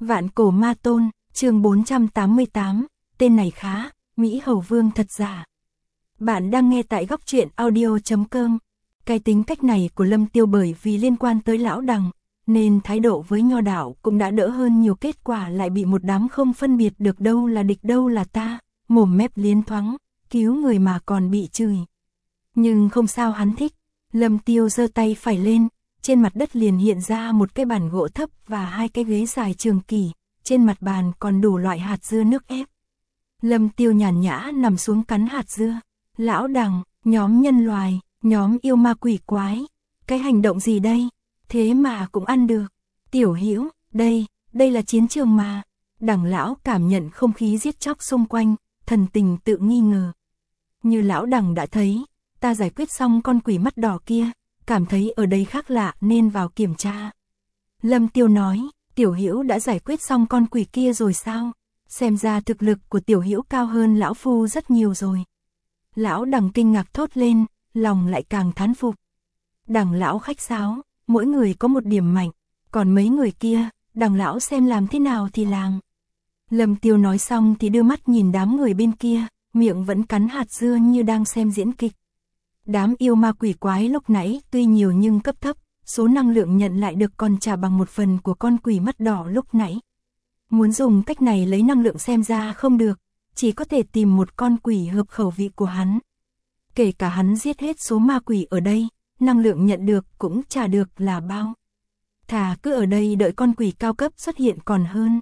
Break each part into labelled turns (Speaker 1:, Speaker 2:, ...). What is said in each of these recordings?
Speaker 1: Vạn cổ ma tôn, chương 488, tên này khá, Mỹ Hầu Vương thật giả. Bạn đang nghe tại góc truyện audio.com. Cái tính cách này của Lâm Tiêu bởi vì liên quan tới lão đằng, nên thái độ với nho đạo cũng đã đỡ hơn nhiều, kết quả lại bị một đám không phân biệt được đâu là địch đâu là ta, mồm mép liến thoáng, cứu người mà còn bị chửi. Nhưng không sao, hắn thích. Lâm Tiêu giơ tay phải lên, trên mặt đất liền hiện ra một cái bàn gỗ thấp và hai cái ghế dài trường kỳ, trên mặt bàn còn đủ loại hạt dưa nước ép. Lâm Tiêu nhàn nhã nằm xuống cắn hạt dưa. Lão đằng, nhóm nhân loài, nhóm yêu ma quỷ quái, cái hành động gì đây? Thế mà cũng ăn được. Tiểu Hữu, đây là chiến trường mà. Đằng lão cảm nhận không khí giết chóc xung quanh, thần tình tự nghi ngờ. Như lão đằng đã thấy, ta giải quyết xong con quỷ mắt đỏ kia, cảm thấy ở đây khác lạ nên vào kiểm tra. Lâm Tiêu nói, Tiểu Hữu đã giải quyết xong con quỷ kia rồi sao? Xem ra thực lực của Tiểu Hữu cao hơn lão phu rất nhiều rồi. Lão đằng kinh ngạc thốt lên, lòng lại càng thán phục. Đằng lão khách sáo, mỗi người có một điểm mạnh, còn mấy người kia, đằng lão xem làm thế nào thì làm. Lâm Tiêu nói xong thì đưa mắt nhìn đám người bên kia, miệng vẫn cắn hạt dưa như đang xem diễn kịch. Đám yêu ma quỷ quái lúc nãy tuy nhiều nhưng cấp thấp, số năng lượng nhận lại được còn chả bằng một phần của con quỷ mắt đỏ lúc nãy. Muốn dùng cách này lấy năng lượng xem ra không được, chỉ có thể tìm một con quỷ hợp khẩu vị của hắn. Kể cả hắn giết hết số ma quỷ ở đây, năng lượng nhận được cũng chả được là bao. Thà cứ ở đây đợi con quỷ cao cấp xuất hiện còn hơn.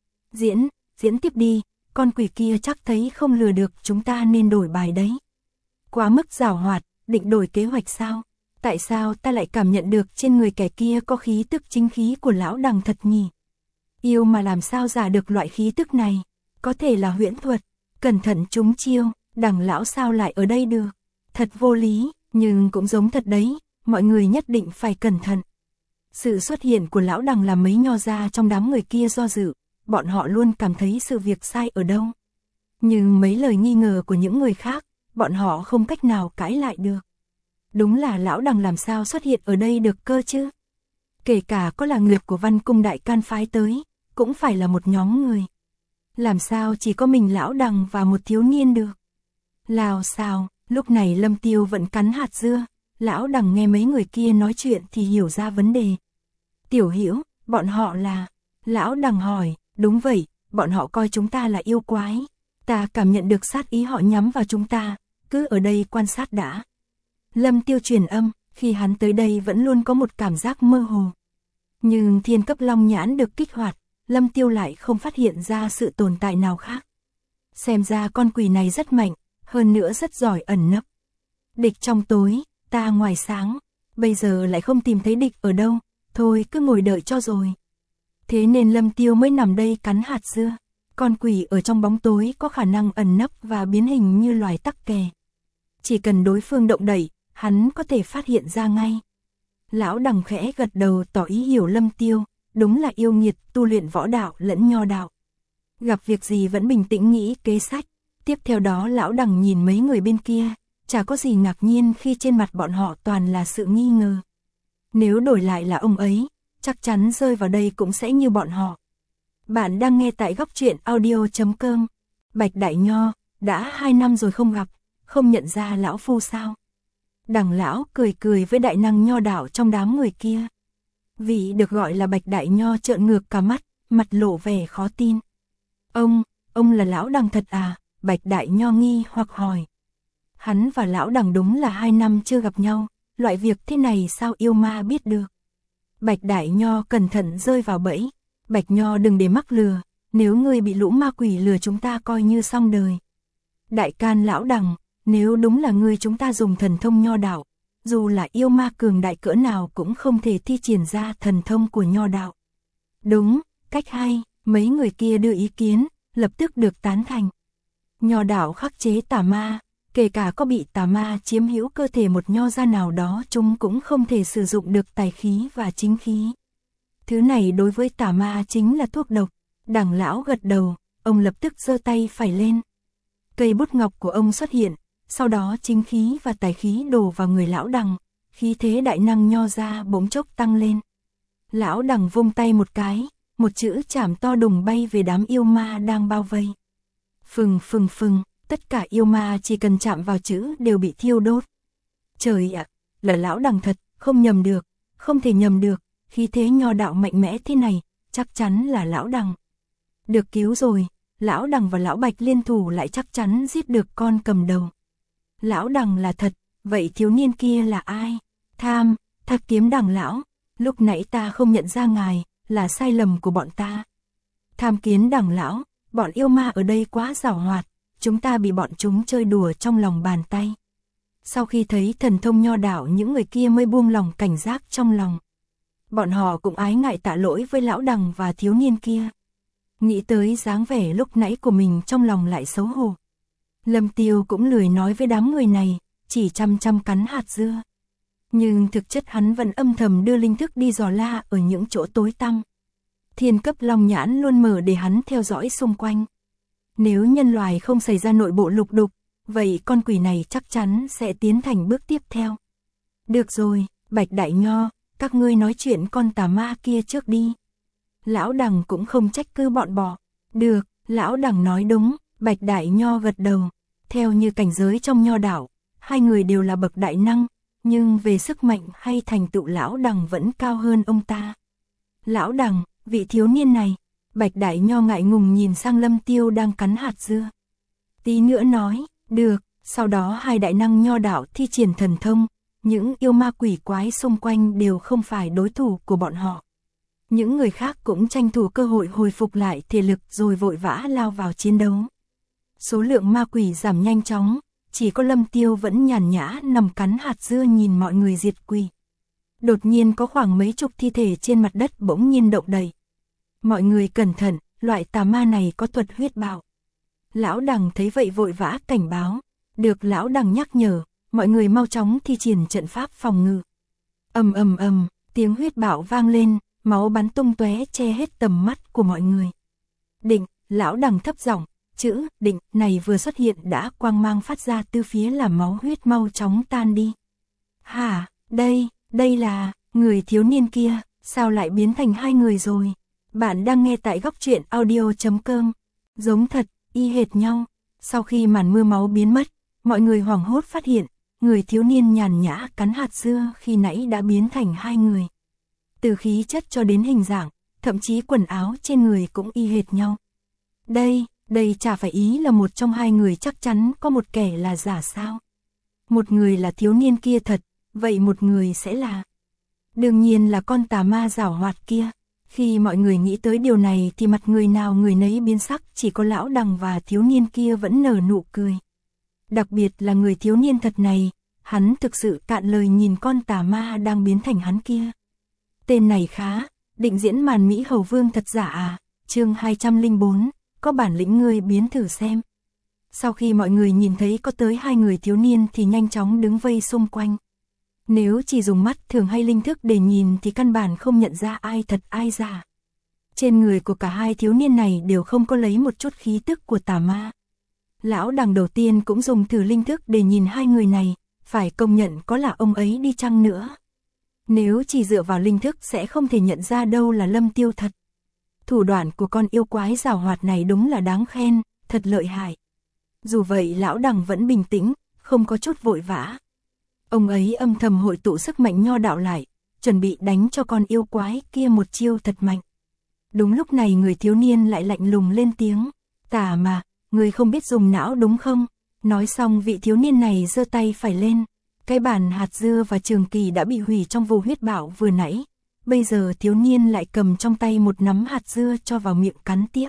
Speaker 1: Diễn tiếp đi, con quỷ kia chắc thấy không lừa được chúng ta nên đổi bài đấy. Quá mức giảo hoạt, định đổi kế hoạch sao? Tại sao ta lại cảm nhận được trên người kẻ kia có khí tức chính khí của lão đằng thật nhỉ? Yêu mà làm sao giả được loại khí tức này? Có thể là huyễn thuật, cẩn thận trúng chiêu, đằng lão sao lại ở đây được? Thật vô lý, nhưng cũng giống thật đấy, mọi người nhất định phải cẩn thận. Sự xuất hiện của lão đằng làm mấy nho gia trong đám người kia do dự, bọn họ luôn cảm thấy sự việc sai ở đâu. Nhưng mấy lời nghi ngờ của những người khác, bọn họ không cách nào cãi lại được. Đúng là lão đằng làm sao xuất hiện ở đây được cơ chứ? Kể cả có là người của Văn Cung Đại Can phái tới, cũng phải là một nhóm người. Làm sao chỉ có mình lão đằng và một thiếu niên được? Lào xào, lúc này Lâm Tiêu vẫn cắn hạt dưa, lão đằng nghe mấy người kia nói chuyện thì hiểu ra vấn đề. Tiểu Hữu, bọn họ là... Lão đằng hỏi, đúng vậy, bọn họ coi chúng ta là yêu quái. Ta cảm nhận được sát ý họ nhắm vào chúng ta, cứ ở đây quan sát đã. Lâm Tiêu truyền âm, khi hắn tới đây vẫn luôn có một cảm giác mơ hồ. Nhưng thiên cấp long nhãn được kích hoạt, Lâm Tiêu lại không phát hiện ra sự tồn tại nào khác. Xem ra con quỷ này rất mạnh, hơn nữa rất giỏi ẩn nấp. Địch trong tối, ta ngoài sáng, bây giờ lại không tìm thấy địch ở đâu, thôi cứ ngồi đợi cho rồi. Thế nên Lâm Tiêu mới nằm đây cắn hạt dưa. Con quỷ ở trong bóng tối có khả năng ẩn nấp và biến hình như loài tắc kè. Chỉ cần đối phương động đậy, hắn có thể phát hiện ra ngay. Lão đằng khẽ gật đầu tỏ ý hiểu Lâm Tiêu, đúng là yêu nghiệt tu luyện võ đạo lẫn nho đạo. Gặp việc gì vẫn bình tĩnh nghĩ kế sách. Tiếp theo đó lão đằng nhìn mấy người bên kia, chả có gì ngạc nhiên khi trên mặt bọn họ toàn là sự nghi ngờ. Nếu đổi lại là ông ấy, chắc chắn rơi vào đây cũng sẽ như bọn họ. Bạn đang nghe tại góc truyện audio.com. Bạch Đại Nho, đã 2 năm rồi không gặp, không nhận ra lão phu sao? Đằng lão cười với đại năng nho đạo trong đám người kia. Vị được gọi là Bạch Đại Nho trợn ngược cả mắt, mặt lộ vẻ khó tin. Ông là lão đằng thật à? Bạch Đại Nho nghi hoặc hỏi. Hắn và lão đằng đúng là 2 năm chưa gặp nhau, loại việc thế này sao yêu ma biết được? Bạch Đại Nho cẩn thận rơi vào bẫy. Bạch Nho đừng để mắc lừa, nếu ngươi bị lũ ma quỷ lừa chúng ta coi như xong đời. Đại Can lão đằng, nếu đúng là ngươi chúng ta dùng thần thông nho đạo, dù là yêu ma cường đại cỡ nào cũng không thể thi triển ra thần thông của nho đạo. Đúng, cách hay, mấy người kia đưa ý kiến, lập tức được tán thành. Nho đạo khắc chế tà ma, kể cả có bị tà ma chiếm hữu cơ thể một nho gia nào đó chúng cũng không thể sử dụng được tài khí và chính khí. Thứ này đối với tà ma chính là thuốc độc. Đằng lão gật đầu, ông lập tức giơ tay phải lên. Cây bút ngọc của ông xuất hiện, sau đó chính khí và tài khí đổ vào người lão đằng, khí thế đại năng nho ra bỗng chốc tăng lên. Lão đằng vung tay một cái, một chữ chảm to đùng bay về đám yêu ma đang bao vây. Phừng phừng phừng, tất cả yêu ma chỉ cần chạm vào chữ đều bị thiêu đốt. Trời ạ, là lão đằng thật, không nhầm được, không thể nhầm được, khí thế nho đạo mạnh mẽ thế này, chắc chắn là lão đằng. Được cứu rồi, lão đằng và lão Bạch liên thủ lại chắc chắn giết được con cầm đầu. Lão đằng là thật, vậy thiếu niên kia là ai? Thạc kiếm đằng lão, lúc nãy ta không nhận ra ngài, là sai lầm của bọn ta. Tham kiến đằng lão, bọn yêu ma ở đây quá giàu hoạt, chúng ta bị bọn chúng chơi đùa trong lòng bàn tay. Sau khi thấy thần thông nho đạo, những người kia mới buông lòng cảnh giác trong lòng. Bọn họ cũng ái ngại tạ lỗi với lão đằng và thiếu niên kia. Nghĩ tới dáng vẻ lúc nãy của mình trong lòng lại xấu hổ. Lâm Tiêu cũng lười nói với đám người này, chỉ chăm chăm cắn hạt dưa. Nhưng thực chất hắn vẫn âm thầm đưa linh thức đi dò la ở những chỗ tối tăm. Thiên cấp long nhãn luôn mở để hắn theo dõi xung quanh. Nếu nhân loại không xảy ra nội bộ lục đục, vậy con quỷ này chắc chắn sẽ tiến thành bước tiếp theo. Được rồi, Bạch Đại Nho, các ngươi nói chuyện con tà ma kia trước đi. Lão đằng cũng không trách cứ bọn bọ. Được, lão đằng nói đúng, Bạch Đại Nho gật đầu. Theo như cảnh giới trong nho đạo, hai người đều là bậc đại năng, nhưng về sức mạnh hay thành tựu lão đằng vẫn cao hơn ông ta. Lão đằng, vị thiếu niên này, Bạch Đại Nho ngại ngùng nhìn sang Lâm Tiêu đang cắn hạt dưa. Tí nữa nói, được, sau đó hai đại năng nho đạo thi triển thần thông, những yêu ma quỷ quái xung quanh đều không phải đối thủ của bọn họ. Những người khác cũng tranh thủ cơ hội hồi phục lại thể lực rồi vội vã lao vào chiến đấu. Số lượng ma quỷ giảm nhanh chóng, chỉ có Lâm Tiêu vẫn nhàn nhã nằm cắn hạt dưa nhìn mọi người diệt quỷ. Đột nhiên có khoảng mấy chục thi thể trên mặt đất bỗng nhiên động đậy. Mọi người cẩn thận, loại tà ma này có thuật huyết bạo. Lão đằng thấy vậy vội vã cảnh báo. Được lão đằng nhắc nhở, mọi người mau chóng thi triển trận pháp phòng ngự. Ầm ầm ầm, tiếng huyết bạo vang lên, máu bắn tung tóe che hết tầm mắt của mọi người. Định, lão đằng thấp giọng, chữ định này vừa xuất hiện đã quang mang phát ra từ phía làm máu huyết mau chóng tan đi. Hả, đây là người thiếu niên kia, sao lại biến thành hai người rồi? Bạn đang nghe tại góc truyện audio.com. Giống thật, y hệt nhau. Sau khi màn mưa máu biến mất, mọi người hoảng hốt phát hiện, người thiếu niên nhàn nhã cắn hạt dưa khi nãy đã biến thành hai người. Từ khí chất cho đến hình dạng, thậm chí quần áo trên người cũng y hệt nhau. Đây chả phải ý là một trong hai người chắc chắn có một kẻ là giả sao? Một người là thiếu niên kia thật, vậy một người sẽ là... Đương nhiên là con tà ma giảo hoạt kia. Khi mọi người nghĩ tới điều này thì mặt người nào người nấy biến sắc, chỉ có lão đằng và thiếu niên kia vẫn nở nụ cười. Đặc biệt là người thiếu niên thật này, hắn thực sự cạn lời nhìn con tà ma đang biến thành hắn kia. Tên này khá, định diễn màn Mỹ Hầu Vương thật giả à? Chương 204, có bản lĩnh ngươi biến thử xem. Sau khi mọi người nhìn thấy có tới hai người thiếu niên thì nhanh chóng đứng vây xung quanh. Nếu chỉ dùng mắt thường hay linh thức để nhìn thì căn bản không nhận ra ai thật ai giả. Trên người của cả hai thiếu niên này đều không có lấy một chút khí tức của tà ma. Lão đằng đầu tiên cũng dùng thử linh thức để nhìn hai người này, phải công nhận có là ông ấy đi chăng nữa. Nếu chỉ dựa vào linh thức sẽ không thể nhận ra đâu là Lâm Tiêu thật. Thủ đoạn của con yêu quái giảo hoạt này đúng là đáng khen, thật lợi hại. Dù vậy lão đằng vẫn bình tĩnh, không có chút vội vã. Ông ấy âm thầm hội tụ sức mạnh nho đạo lại, chuẩn bị đánh cho con yêu quái kia một chiêu thật mạnh. Đúng lúc này người thiếu niên lại lạnh lùng lên tiếng, tà mà, người không biết dùng não đúng không? Nói xong vị thiếu niên này giơ tay phải lên, cái bàn hạt dưa và trường kỳ đã bị hủy trong vụ huyết bạo vừa nãy. Bây giờ thiếu niên lại cầm trong tay một nắm hạt dưa cho vào miệng cắn tiếp.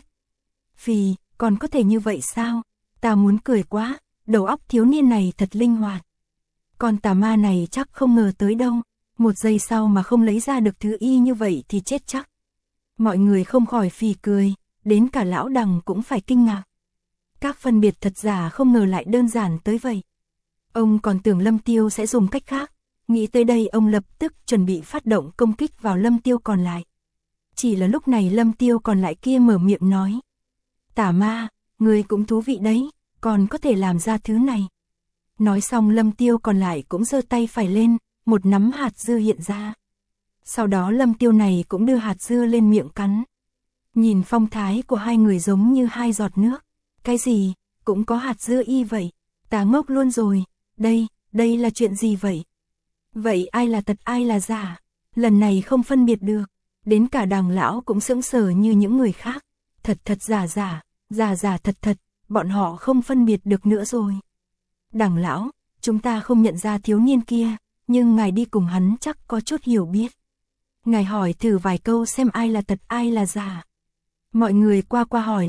Speaker 1: Phì, còn có thể như vậy sao? Ta muốn cười quá, đầu óc thiếu niên này thật linh hoạt. Con tà ma này chắc không ngờ tới đâu, một giây sau mà không lấy ra được thứ y như vậy thì chết chắc. Mọi người không khỏi phì cười, đến cả lão đằng cũng phải kinh ngạc. Các phân biệt thật giả không ngờ lại đơn giản tới vậy. Ông còn tưởng Lâm Tiêu sẽ dùng cách khác, nghĩ tới đây ông lập tức chuẩn bị phát động công kích vào Lâm Tiêu còn lại. Chỉ là lúc này Lâm Tiêu còn lại kia mở miệng nói. Tà ma, người cũng thú vị đấy, còn có thể làm ra thứ này. Nói xong Lâm Tiêu còn lại cũng giơ tay phải lên, một nắm hạt dưa hiện ra. Sau đó Lâm Tiêu này cũng đưa hạt dưa lên miệng cắn. Nhìn phong thái của hai người giống như hai giọt nước. Cái gì, cũng có hạt dưa y vậy. Ta ngốc luôn rồi, đây là chuyện gì vậy? Vậy ai là thật ai là giả? Lần này không phân biệt được. Đến cả Đằng lão cũng sững sờ như những người khác. Thật giả giả thật, bọn họ không phân biệt được nữa rồi. Đằng lão, chúng ta không nhận ra thiếu niên kia, nhưng ngài đi cùng hắn chắc có chút hiểu biết. Ngài hỏi thử vài câu xem ai là thật ai là giả. Mọi người qua hỏi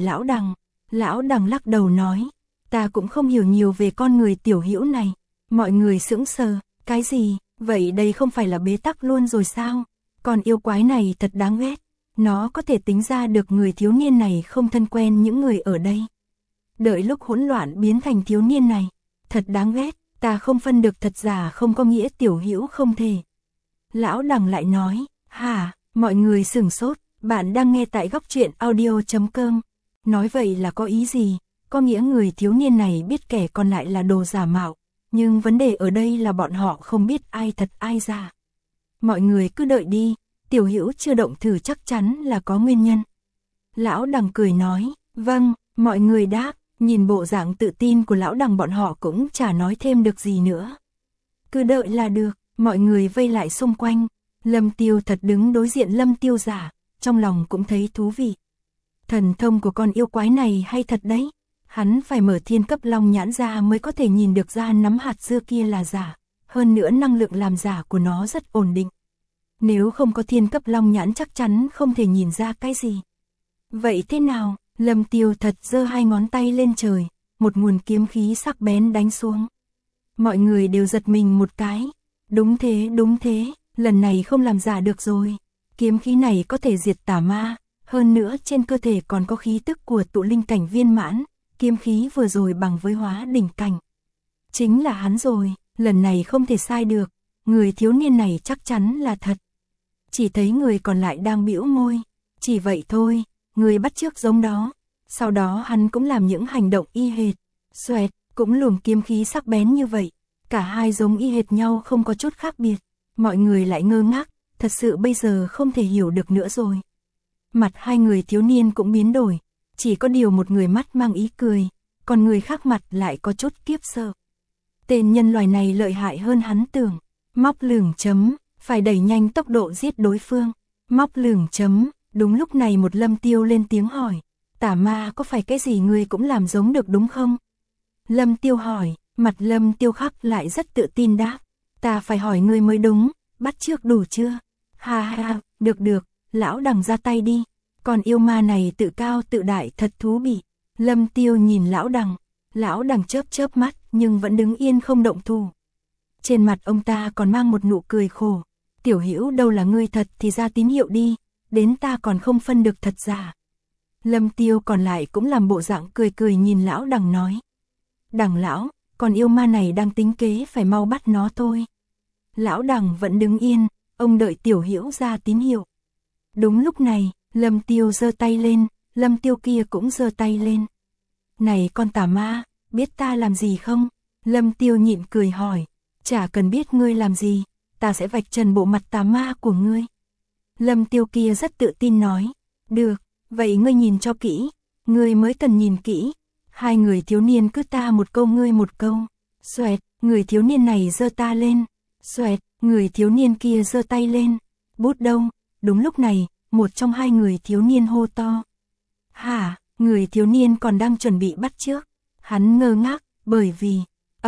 Speaker 1: Lão Đằng lắc đầu nói, ta cũng không hiểu nhiều về con người Tiểu Hữu này. Mọi người sững sờ, cái gì, vậy đây không phải là bế tắc luôn rồi sao? Còn yêu quái này thật đáng ghét, nó có thể tính ra được người thiếu niên này không thân quen những người ở đây. Đợi lúc hỗn loạn biến thành thiếu niên này, thật đáng ghét, ta không phân được thật giả không có nghĩa Tiểu Hữu không thể. Lão Đằng lại nói, hả, mọi người sửng sốt, bạn đang nghe tại Góc Truyện Audio.com. Nói vậy là có ý gì? Có nghĩa người thiếu niên này biết kẻ còn lại là đồ giả mạo, nhưng vấn đề ở đây là bọn họ không biết ai thật ai giả. Mọi người cứ đợi đi, Tiểu Hữu chưa động thử chắc chắn là có nguyên nhân. Lão Đằng cười nói, vâng, mọi người đáp, nhìn bộ dạng tự tin của Lão Đằng bọn họ cũng chả nói thêm được gì nữa. Cứ đợi là được, mọi người vây lại xung quanh, Lâm Tiêu thật đứng đối diện Lâm Tiêu giả, trong lòng cũng thấy thú vị. Thần thông của con yêu quái này hay thật đấy, hắn phải mở thiên cấp long nhãn ra mới có thể nhìn được ra nắm hạt dưa kia là giả, hơn nữa năng lượng làm giả của nó rất ổn định. Nếu không có thiên cấp long nhãn chắc chắn không thể nhìn ra cái gì. Vậy thế nào? Lâm Tiêu thật giơ hai ngón tay lên trời, một nguồn kiếm khí sắc bén đánh xuống. Mọi người đều giật mình một cái. Đúng thế, lần này không làm giả được rồi. Kiếm khí này có thể diệt tà ma, hơn nữa trên cơ thể còn có khí tức của tụ linh cảnh viên mãn, kiếm khí vừa rồi bằng với hóa đỉnh cảnh. Chính là hắn rồi, lần này không thể sai được, người thiếu niên này chắc chắn là thật. Chỉ thấy người còn lại đang bĩu môi, chỉ vậy thôi, người bắt chước giống đó. Sau đó hắn cũng làm những hành động y hệt, xoẹt, cũng luồng kiếm khí sắc bén như vậy. Cả hai giống y hệt nhau không có chút khác biệt. Mọi người lại ngơ ngác, thật sự bây giờ không thể hiểu được nữa rồi. Mặt hai người thiếu niên cũng biến đổi, chỉ có điều một người mắt mang ý cười, còn người khác mặt lại có chút kiếp sợ. Tên nhân loại này lợi hại hơn hắn tưởng. Móc lửng chấm, phải đẩy nhanh tốc độ giết đối phương. Móc lửng chấm, đúng lúc này một Lâm Tiêu lên tiếng hỏi, tà ma có phải cái gì ngươi cũng làm giống được đúng không? Lâm Tiêu hỏi, mặt Lâm Tiêu khắc lại rất tự tin đáp, ta phải hỏi ngươi mới đúng, bắt chước đủ chưa? Ha, được, Lão Đằng ra tay đi, còn yêu ma này tự cao tự đại thật thú vị. Lâm Tiêu nhìn Lão Đằng chớp mắt nhưng vẫn đứng yên không động thủ. Trên mặt ông ta còn mang một nụ cười khổ, Tiểu Hữu đâu là ngươi thật thì ra tín hiệu đi, đến ta còn không phân được thật giả. Lâm Tiêu còn lại cũng làm bộ dạng cười nhìn Lão Đằng nói, Đằng lão, còn yêu ma này đang tính kế phải mau bắt nó thôi. Lão Đằng vẫn đứng yên, ông đợi Tiểu Hữu ra tín hiệu. Đúng lúc này, Lâm Tiêu giơ tay lên, Lâm Tiêu kia cũng giơ tay lên. Này con tà ma, biết ta làm gì không? Lâm Tiêu nhịn cười hỏi, chả cần biết ngươi làm gì, ta sẽ vạch trần bộ mặt tà ma của ngươi. Lâm Tiêu kia rất tự tin nói, được, vậy ngươi nhìn cho kỹ, ngươi mới cần nhìn kỹ. Hai người thiếu niên cứ ta một câu ngươi một câu, xoẹt, người thiếu niên này giơ ta lên, xoẹt, người thiếu niên kia giơ tay lên, bút đâu? Đúng lúc này, một trong hai người thiếu niên hô to. Hả, người thiếu niên còn đang chuẩn bị bắt chước. Hắn ngơ ngác, bởi vì,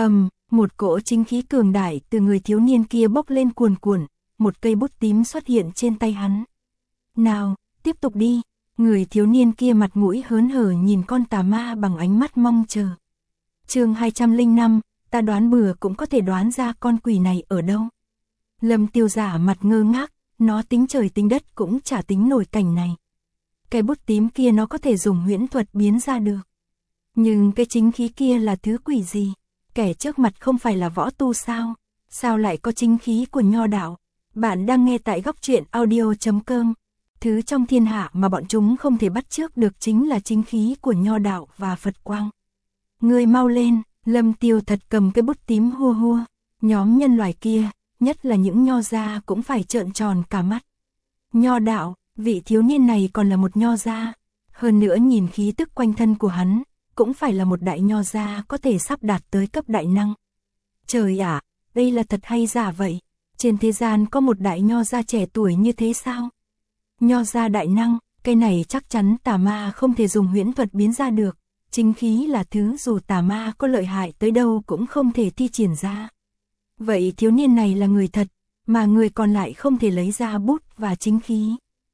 Speaker 1: một cỗ chính khí cường đại từ người thiếu niên kia bốc lên cuồn cuộn, một cây bút tím xuất hiện trên tay hắn. Nào, tiếp tục đi. Người thiếu niên kia mặt mũi hớn hở nhìn con tà ma bằng ánh mắt mong chờ. Chương 205, ta đoán bừa cũng có thể đoán ra con quỷ này ở đâu. Lâm Tiêu giả mặt ngơ ngác, nó tính trời tính đất cũng chả tính nổi cảnh này. Cái bút tím kia nó có thể dùng huyễn thuật biến ra được. Nhưng cái chính khí kia là thứ quỷ gì? Kẻ trước mặt không phải là võ tu sao? Sao lại có chính khí của nho đạo? Bạn đang nghe tại Góc Truyện Audio.com. Thứ trong thiên hạ mà bọn chúng không thể bắt chước được chính là chính khí của nho đạo và Phật quang. Ngươi mau lên, Lâm Tiêu thật cầm cái bút tím hua. Nhóm nhân loại kia, nhất là những nho gia cũng phải trợn tròn cả mắt. Nho đạo, Vị thiếu niên này còn là một nho gia, hơn nữa nhìn khí tức quanh thân của hắn, cũng phải là một đại nho gia có thể sắp đạt tới cấp đại năng. Trời ạ, đây là thật hay giả vậy? Trên thế gian có một đại nho gia trẻ tuổi như thế sao? Nho gia đại năng, cái này chắc chắn tà ma không thể dùng huyễn thuật biến ra được. Chính khí là thứ dù tà ma có lợi hại tới đâu cũng không thể thi triển ra. Vậy thiếu niên này là người thật, mà người còn lại không thể lấy ra bút và chính khí.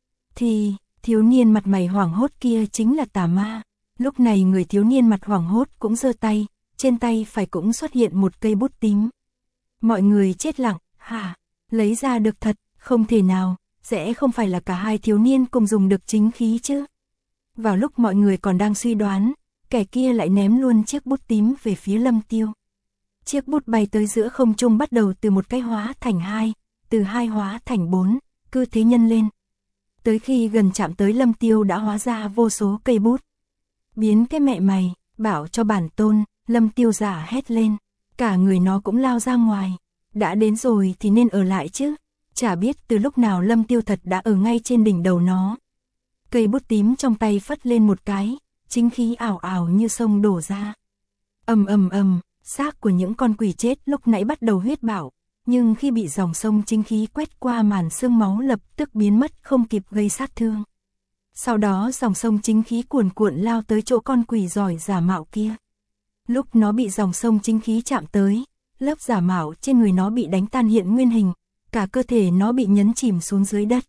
Speaker 1: Thì, thiếu niên mặt mày hoảng hốt kia chính là tà ma. Lúc này người thiếu niên mặt hoảng hốt cũng giơ tay, trên tay phải cũng xuất hiện một cây bút tím. Mọi người chết lặng, hả? Lấy ra được thật, không thể nào, sẽ không phải là cả hai thiếu niên cùng dùng được chính khí chứ. Vào lúc mọi người còn đang suy đoán, kẻ kia lại ném luôn chiếc bút tím về phía Lâm Tiêu. Chiếc bút bay tới giữa không trung bắt đầu từ một cái hóa thành 2, từ 2 hóa thành 4, cứ thế nhân lên. Tới khi gần chạm tới Lâm Tiêu đã hóa ra vô số cây bút. Biến cái mẹ mày, bảo cho bản tôn, Lâm Tiêu giả hét lên. Cả người nó cũng lao ra ngoài. Đã đến rồi thì nên ở lại chứ. Chả biết từ lúc nào Lâm Tiêu thật đã ở ngay trên đỉnh đầu nó. Cây bút tím trong tay phất lên một cái, chính khí ảo ảo như sông đổ ra. Ầm ầm ầm, xác của những con quỷ chết lúc nãy bắt đầu huyết bạo, nhưng khi bị dòng sông chính khí quét qua màn xương máu lập tức biến mất không kịp gây sát thương. Sau đó dòng sông chính khí cuồn cuộn lao tới chỗ con quỷ giỏi giả mạo kia. Lúc nó bị dòng sông chính khí chạm tới, lớp giả mạo trên người nó bị đánh tan hiện nguyên hình, cả cơ thể nó bị nhấn chìm xuống dưới đất.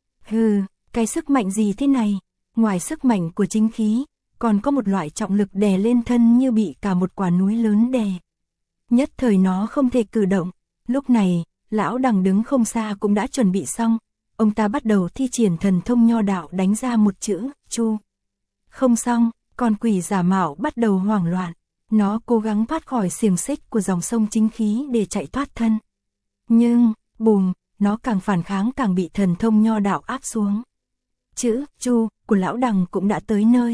Speaker 1: Hừ, cái sức mạnh gì thế này? Ngoài sức mạnh của chính khí, còn có một loại trọng lực đè lên thân như bị cả một quả núi lớn đè. Nhất thời nó không thể cử động. Lúc này, lão đằng đứng không xa cũng đã chuẩn bị xong. Ông ta bắt đầu thi triển thần thông nho đạo đánh ra một chữ, chu. Không xong, con quỷ giả mạo bắt đầu hoảng loạn. Nó cố gắng thoát khỏi xiềng xích của dòng sông chính khí để chạy thoát thân. Nhưng, bùm, nó càng phản kháng càng bị thần thông nho đạo áp xuống. Chữ, chu, của lão đằng cũng đã tới nơi.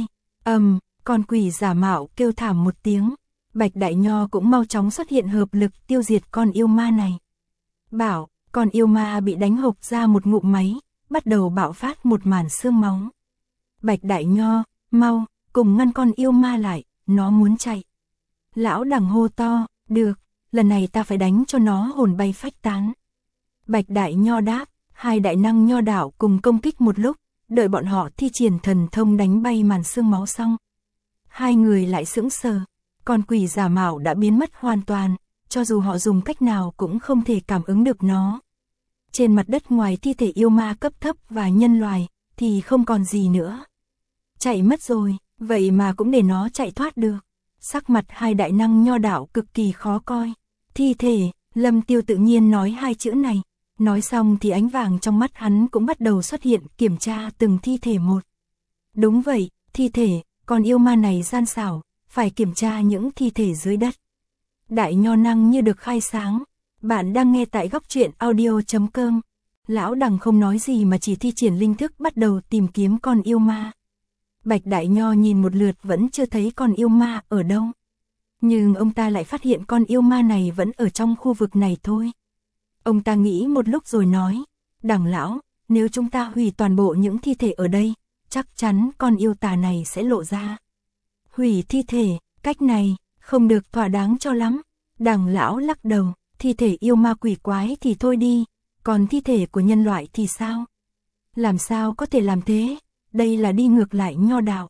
Speaker 1: Con quỷ giả mạo kêu thảm một tiếng. Bạch Đại Nho cũng mau chóng xuất hiện hợp lực tiêu diệt con yêu ma này. Bảo, con yêu ma bị đánh hộc ra một ngụm máy, bắt đầu bạo phát một màn xương máu. Bạch Đại Nho, mau, cùng ngăn con yêu ma lại, nó muốn chạy. Lão đằng hô to, được, lần này ta phải đánh cho nó hồn bay phách tán. Bạch Đại Nho đáp, hai đại năng nho đạo cùng công kích một lúc, đợi bọn họ thi triển thần thông đánh bay màn xương máu xong. Hai người lại sững sờ, con quỷ giả mạo đã biến mất hoàn toàn, cho dù họ dùng cách nào cũng không thể cảm ứng được nó. Trên mặt đất ngoài thi thể yêu ma cấp thấp và nhân loài, thì không còn gì nữa. Chạy mất rồi, vậy mà cũng để nó chạy thoát được. Sắc mặt hai đại năng nho đạo cực kỳ khó coi. Thi thể, Lâm Tiêu tự nhiên nói hai chữ này. Nói xong thì ánh vàng trong mắt hắn cũng bắt đầu xuất hiện kiểm tra từng thi thể một. Đúng vậy, thi thể, con yêu ma này gian xảo, phải kiểm tra những thi thể dưới đất. Đại nho năng như được khai sáng. Bạn đang nghe tại góc truyện audio.com. Lão đằng không nói gì mà chỉ thi triển linh thức bắt đầu tìm kiếm con yêu ma. Bạch Đại Nho nhìn một lượt vẫn chưa thấy con yêu ma ở đâu. Nhưng ông ta lại phát hiện con yêu ma này vẫn ở trong khu vực này thôi. Ông ta nghĩ một lúc rồi nói, đằng lão, nếu chúng ta hủy toàn bộ những thi thể ở đây, chắc chắn con yêu tà này sẽ lộ ra. Hủy thi thể, cách này, không được thỏa đáng cho lắm. Đằng lão lắc đầu, thi thể yêu ma quỷ quái thì thôi đi, còn thi thể của nhân loại thì sao? Làm sao có thể làm thế? Đây là đi ngược lại nho đạo.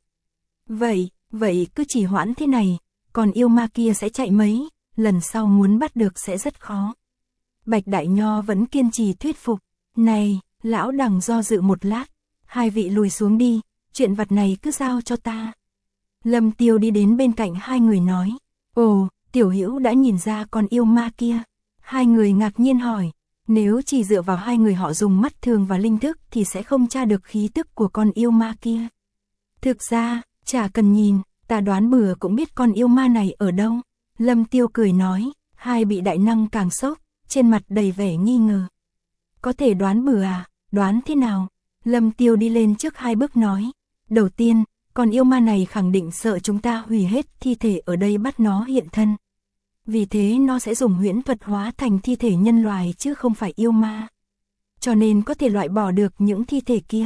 Speaker 1: Vậy cứ chỉ hoãn thế này, còn yêu ma kia sẽ chạy mấy, lần sau muốn bắt được sẽ rất khó. Bạch Đại Nho vẫn kiên trì thuyết phục. Này, lão đằng do dự một lát, hai vị lùi xuống đi, chuyện vặt này cứ giao cho ta. Lâm Tiêu đi đến bên cạnh hai người nói, ồ, tiểu hữu đã nhìn ra con yêu ma kia. Hai người ngạc nhiên hỏi, nếu chỉ dựa vào hai người họ dùng mắt thường và linh thức thì sẽ không tra được khí tức của con yêu ma kia. Thực ra, chả cần nhìn, ta đoán bừa cũng biết con yêu ma này ở đâu. Lâm Tiêu cười nói, hai bị đại năng càng sốc, trên mặt đầy vẻ nghi ngờ. Có thể đoán bừa à, đoán thế nào? Lâm Tiêu đi lên trước hai bước nói, đầu tiên, con yêu ma này khẳng định sợ chúng ta hủy hết thi thể ở đây bắt nó hiện thân. Vì thế nó sẽ dùng huyễn thuật hóa thành thi thể nhân loài chứ không phải yêu ma. Cho nên có thể loại bỏ được những thi thể kia.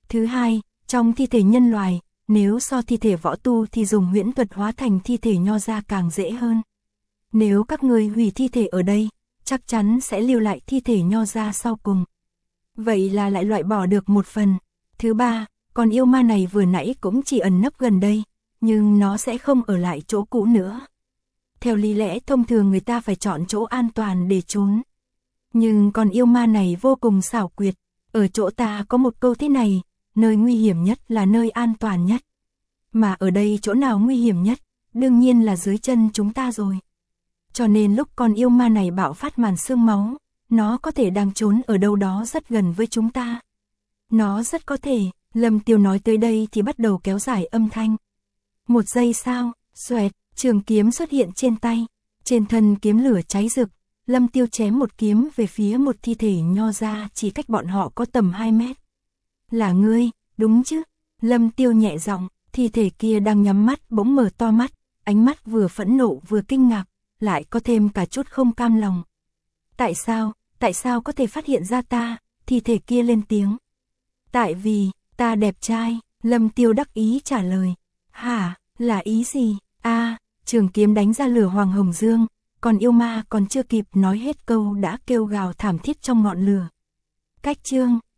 Speaker 1: Thứ hai, trong thi thể nhân loại, nếu so thi thể võ tu thì dùng huyễn thuật hóa thành thi thể nho ra càng dễ hơn. Nếu các ngươi hủy thi thể ở đây, chắc chắn sẽ lưu lại thi thể nho ra sau cùng. Vậy là lại loại bỏ được một phần. Thứ ba, con yêu ma này vừa nãy cũng chỉ ẩn nấp gần đây, nhưng nó sẽ không ở lại chỗ cũ nữa. Theo lý lẽ thông thường người ta phải chọn chỗ an toàn để trốn. Nhưng con yêu ma này vô cùng xảo quyệt. Ở chỗ ta có một câu thế này, nơi nguy hiểm nhất là nơi an toàn nhất. Mà ở đây chỗ nào nguy hiểm nhất, đương nhiên là dưới chân chúng ta rồi. Cho nên lúc con yêu ma này bạo phát màn sương máu, nó có thể đang trốn ở đâu đó rất gần với chúng ta. Nó rất có thể, Lâm Tiêu nói tới đây thì bắt đầu kéo dài âm thanh. Một giây sau, xoẹt, trường kiếm xuất hiện trên tay. Trên thân kiếm lửa cháy rực, Lâm Tiêu chém một kiếm về phía một thi thể nho ra chỉ cách bọn họ có tầm 2 mét. Là ngươi, đúng chứ? Lâm Tiêu nhẹ giọng, thi thể kia đang nhắm mắt bỗng mở to mắt, ánh mắt vừa phẫn nộ vừa kinh ngạc, lại có thêm cả chút không cam lòng. Tại sao có thể phát hiện ra ta? Thi thể kia lên tiếng. Tại vì, ta đẹp trai, Lâm Tiêu đắc ý trả lời. Hả, là ý gì? Trường kiếm đánh ra lửa hoàng hồng dương, còn yêu ma còn chưa kịp nói hết câu đã kêu gào thảm thiết trong ngọn lửa. Cách chương